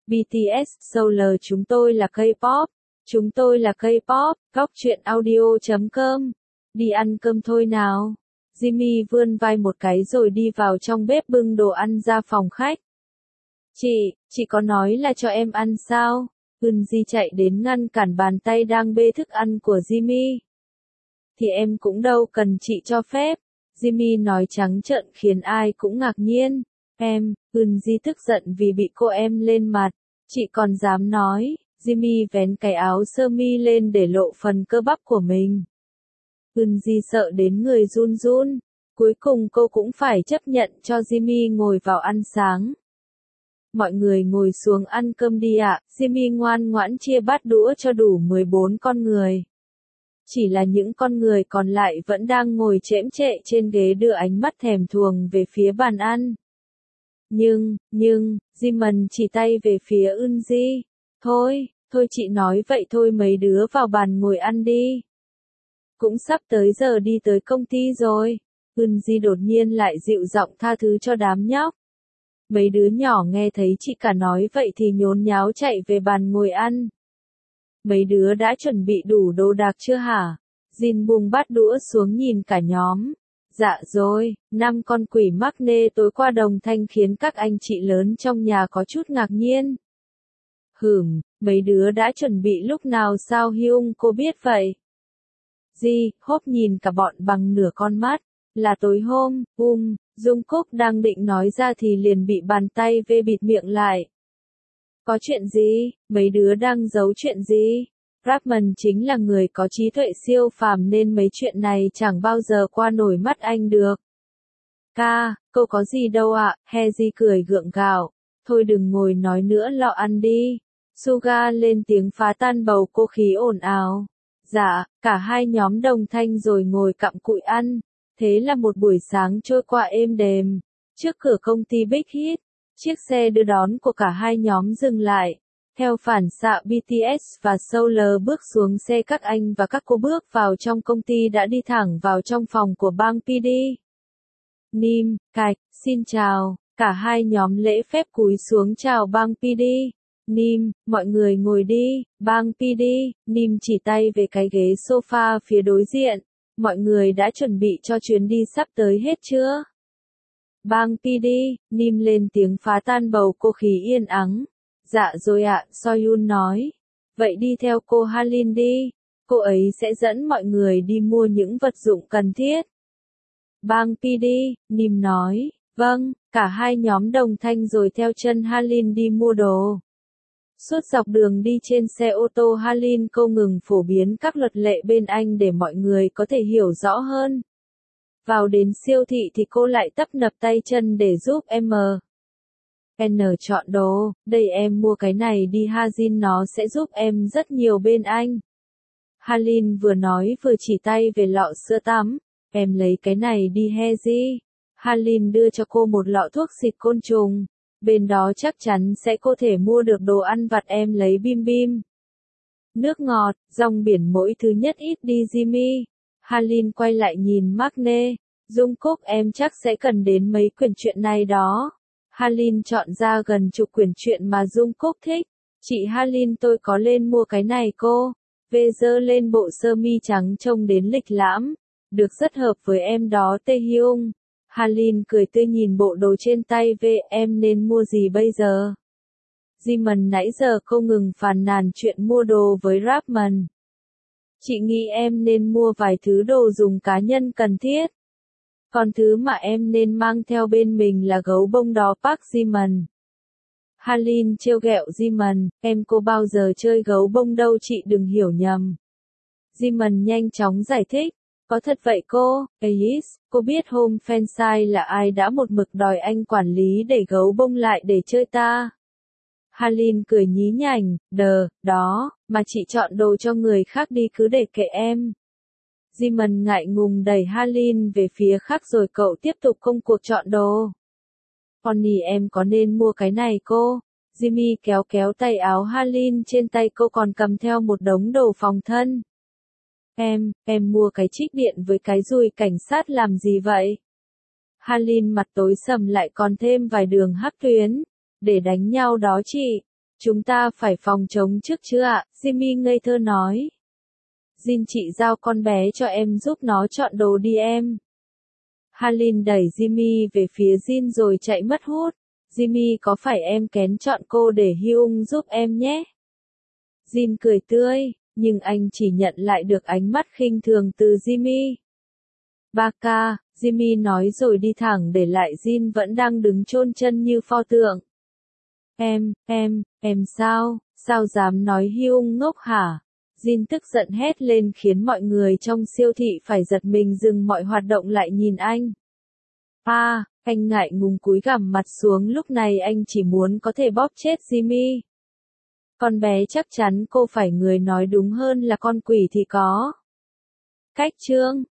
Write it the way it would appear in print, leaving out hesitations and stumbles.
BTS Solar chúng tôi là K-pop. Chúng tôi là K-pop. Góc truyện audio.com. Đi ăn cơm thôi nào. Jimmy vươn vai một cái rồi đi vào trong bếp bưng đồ ăn ra phòng khách. Chị có nói là cho em ăn sao? Eunji chạy đến ngăn cản bàn tay đang bê thức ăn của Jimmy. Thì em cũng đâu cần chị cho phép. Jimmy nói trắng trợn khiến ai cũng ngạc nhiên. Eunji tức giận vì bị cô em lên mặt. Chị còn dám nói. Jimmy vén cái áo sơ mi lên để lộ phần cơ bắp của mình. Eunji sợ đến người run run. Cuối cùng cô cũng phải chấp nhận cho Jimmy ngồi vào ăn sáng. Mọi người ngồi xuống ăn cơm đi ạ. Jimmy ngoan ngoãn chia bát đũa cho đủ 14 con người. Chỉ là những con người còn lại vẫn đang ngồi chễm chệ trên ghế đưa ánh mắt thèm thuồng về phía bàn ăn. Nhưng, Jimin chỉ tay về phía Eunji. Thôi chị nói vậy thôi mấy đứa vào bàn ngồi ăn đi. Cũng sắp tới giờ đi tới công ty rồi. Eunji đột nhiên lại dịu giọng tha thứ cho đám nhóc. Mấy đứa nhỏ nghe thấy chị cả nói vậy thì nhốn nháo chạy về bàn ngồi ăn. Mấy đứa đã chuẩn bị đủ đồ đạc chưa hả? Jin buông bát đũa xuống nhìn cả nhóm. Dạ rồi, 5 con quỷ mắc nê tối qua đồng thanh khiến các anh chị lớn trong nhà có chút ngạc nhiên. Mấy đứa đã chuẩn bị lúc nào sao Hyung cô biết vậy? Hope nhìn cả bọn bằng nửa con mắt. Là tối hôm, Jungkook đang định nói ra thì liền bị bàn tay vê bịt miệng lại. Có chuyện gì? Mấy đứa đang giấu chuyện gì? Rapman chính là người có trí tuệ siêu phàm nên mấy chuyện này chẳng bao giờ qua nổi mắt anh được. Cô có gì đâu ạ, Hezi cười gượng gạo. Thôi đừng ngồi nói nữa lo ăn đi. Suga lên tiếng phá tan bầu không khí ồn ào. Dạ, cả hai nhóm đồng thanh rồi ngồi cặm cụi ăn. Thế là một buổi sáng trôi qua êm đềm. Trước cửa công ty Big Hit, chiếc xe đưa đón của cả hai nhóm dừng lại. Theo phản xạ BTS và Solar bước xuống xe, các anh và các cô bước vào trong công ty đã đi thẳng vào trong phòng của Bang PD. Nim, Cạch, xin chào. Cả hai nhóm lễ phép cúi xuống chào Bang PD. Nim, mọi người ngồi đi. Bang PD, Nim chỉ tay về cái ghế sofa phía đối diện. Mọi người đã chuẩn bị cho chuyến đi sắp tới hết chưa? Bang PD, Nim lên tiếng phá tan bầu không khí yên ắng. Dạ rồi ạ, Soyun nói. Vậy đi theo cô Halin đi. Cô ấy sẽ dẫn mọi người đi mua những vật dụng cần thiết. Bang PD, Nim nói. Vâng, cả hai nhóm đồng thanh rồi theo chân Halin đi mua đồ. Suốt dọc đường đi trên xe ô tô Halin cô ngừng phổ biến các luật lệ bên anh để mọi người có thể hiểu rõ hơn. Vào đến siêu thị thì cô lại tấp nập tay chân để giúp N chọn đồ. Đây em mua cái này đi Hajin, nó sẽ giúp em rất nhiều bên anh. Halin vừa nói vừa chỉ tay về lọ sữa tắm. Em lấy cái này đi Hezi. Halin đưa cho cô một lọ thuốc xịt côn trùng. Bên đó chắc chắn sẽ có thể mua được đồ ăn vặt, em lấy bim bim. Nước ngọt, rong biển mỗi thứ nhất ít đi Jimmy. Halin quay lại nhìn Magne. Jungkook em chắc sẽ cần đến mấy quyển truyện này đó. Halin chọn ra gần chục quyển truyện mà Jungkook thích. Chị Halin tôi có lên mua cái này cô. Vê giơ lên bộ sơ mi trắng trông đến lịch lãm. Được rất hợp với em đó Taehyung. Halin cười tươi nhìn bộ đồ trên tay V, em nên mua gì bây giờ? Jimin nãy giờ không ngừng phàn nàn chuyện mua đồ với Rapman. Chị nghĩ em nên mua vài thứ đồ dùng cá nhân cần thiết. Còn thứ mà em nên mang theo bên mình là gấu bông đó Park Jimin. Halin trêu ghẹo Jimin, em cô bao giờ chơi gấu bông đâu chị đừng hiểu nhầm. Jimin nhanh chóng giải thích. Có thật vậy cô, Ace, cô biết hôm fansite là ai đã một mực đòi anh quản lý để gấu bông lại để chơi ta. Halin cười nhí nhảnh, đó, mà chị chọn đồ cho người khác đi cứ để kệ em. Jimin ngại ngùng đẩy Halin về phía khác rồi cậu tiếp tục công cuộc chọn đồ. Pony em có nên mua cái này cô? Jimmy kéo tay áo Halin, trên tay cô còn cầm theo một đống đồ phòng thân. Em mua cái trích điện với cái dùi cảnh sát làm gì vậy? Halin mặt tối sầm lại, còn thêm vài đường hắc tuyến. Để đánh nhau đó chị. Chúng ta phải phòng chống trước chứ ạ, Jimmy ngây thơ nói. Jin chị giao con bé cho em giúp nó chọn đồ đi em. Halin đẩy Jimmy về phía Jin rồi chạy mất hút. Jimmy có phải em kén chọn cô để Hyung giúp em nhé? Jin cười tươi, nhưng anh chỉ nhận lại được ánh mắt khinh thường từ Jimmy. Baka, Jimmy nói rồi đi thẳng để lại Jin vẫn đang đứng chôn chân như pho tượng. Em sao dám nói Hyung ngốc hả? Jin tức giận hét lên khiến mọi người trong siêu thị phải giật mình dừng mọi hoạt động lại nhìn anh. Anh ngại ngùng cúi gằm mặt xuống, lúc này anh chỉ muốn có thể bóp chết Jimmy. Con bé chắc chắn cô phải, người nói đúng hơn là con quỷ thì có. Cách chương